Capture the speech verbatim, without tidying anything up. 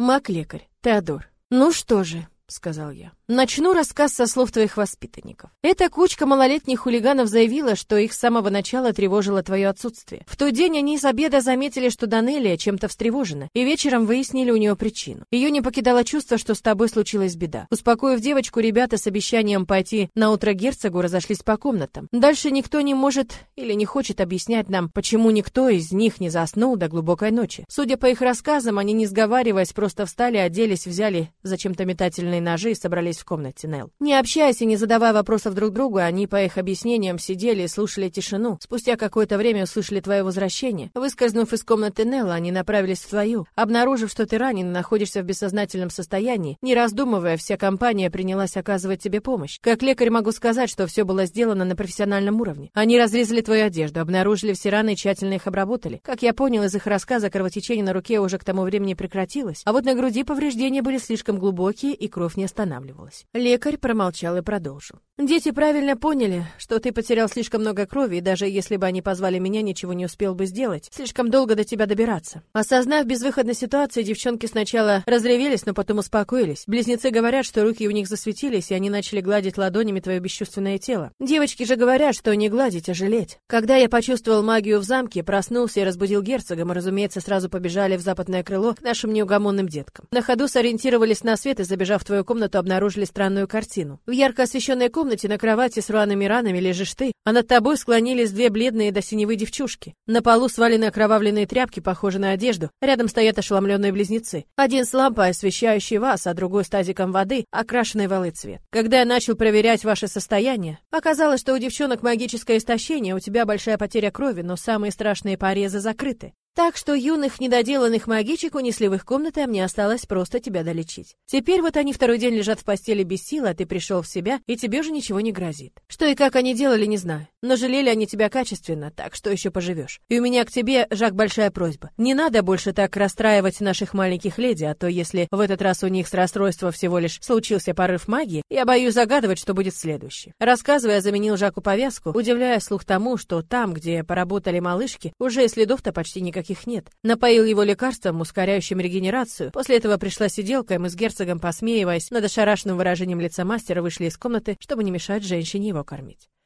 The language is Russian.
Маг-лекарь, Теодор. Ну что же, сказал я. Начну рассказ со слов твоих воспитанников. Эта кучка малолетних хулиганов заявила, что их с самого начала тревожило твое отсутствие. В тот день они с обеда заметили, что Данелия чем-то встревожена, и вечером выяснили у нее причину. Ее не покидало чувство, что с тобой случилась беда. Успокоив девочку, ребята с обещанием пойти на утро герцогу разошлись по комнатам. Дальше никто не может или не хочет объяснять нам, почему никто из них не заснул до глубокой ночи. Судя по их рассказам, они, не сговариваясь, просто встали, оделись, взяли зачем-то метательные ножи и собрались в комнате, Нелл. Не общаясь и не задавая вопросов друг другу, они, по их объяснениям, сидели и слушали тишину. Спустя какое-то время услышали твое возвращение. Выскользнув из комнаты Нелла, они направились в твою. Обнаружив, что ты ранен и находишься в бессознательном состоянии, не раздумывая, вся компания принялась оказывать тебе помощь. Как лекарь могу сказать, что все было сделано на профессиональном уровне. Они разрезали твою одежду, обнаружили все раны и тщательно их обработали. Как я понял из их рассказа, кровотечение на руке уже к тому времени прекратилось, а вот на груди повреждения были слишком глубокие, и кровь не останавливалась. Лекарь промолчал и продолжил. Дети правильно поняли, что ты потерял слишком много крови, и даже если бы они позвали меня, ничего не успел бы сделать. Слишком долго до тебя добираться. Осознав безвыходность ситуации, девчонки сначала разревелись, но потом успокоились. Близнецы говорят, что руки у них засветились, и они начали гладить ладонями твое бесчувственное тело. Девочки же говорят, что не гладить, а жалеть. Когда я почувствовал магию в замке, проснулся и разбудил герцога, мы, разумеется, сразу побежали в западное крыло к нашим неугомонным деткам. На ходу сориентировались на свет и, забежав в твою комнату, обнаружили странную картину. В ярко освещенной комнате на кровати с рваными ранами лежишь ты, а над тобой склонились две бледные до синевы девчушки. На полу свалены окровавленные тряпки, похожие на одежду. Рядом стоят ошеломленные близнецы. Один с лампой, освещающей вас, а другой с тазиком воды, окрашенной в алый цвет. Когда я начал проверять ваше состояние, оказалось, что у девчонок магическое истощение, у тебя большая потеря крови, но самые страшные порезы закрыты. Так что юных недоделанных магичек унесли в их комнаты, а мне осталось просто тебя долечить. Теперь вот они второй день лежат в постели без сил, а ты пришел в себя, и тебе уже ничего не грозит. Что и как они делали, не знаю. Но жалели они тебя качественно, так что еще поживешь. И у меня к тебе, Жак, большая просьба. Не надо больше так расстраивать наших маленьких леди, а то если в этот раз у них с расстройства всего лишь случился порыв магии, я боюсь загадывать, что будет следующее. Рассказывая, заменил Жаку повязку, удивляя слух тому, что там, где поработали малышки, уже и следов-то почти никаких Каких нет. Напоил его лекарством, ускоряющим регенерацию. После этого пришла сиделка, и мы с герцогом, посмеиваясь над ошарашенным выражением лица мастера, вышли из комнаты, чтобы не мешать женщине его кормить.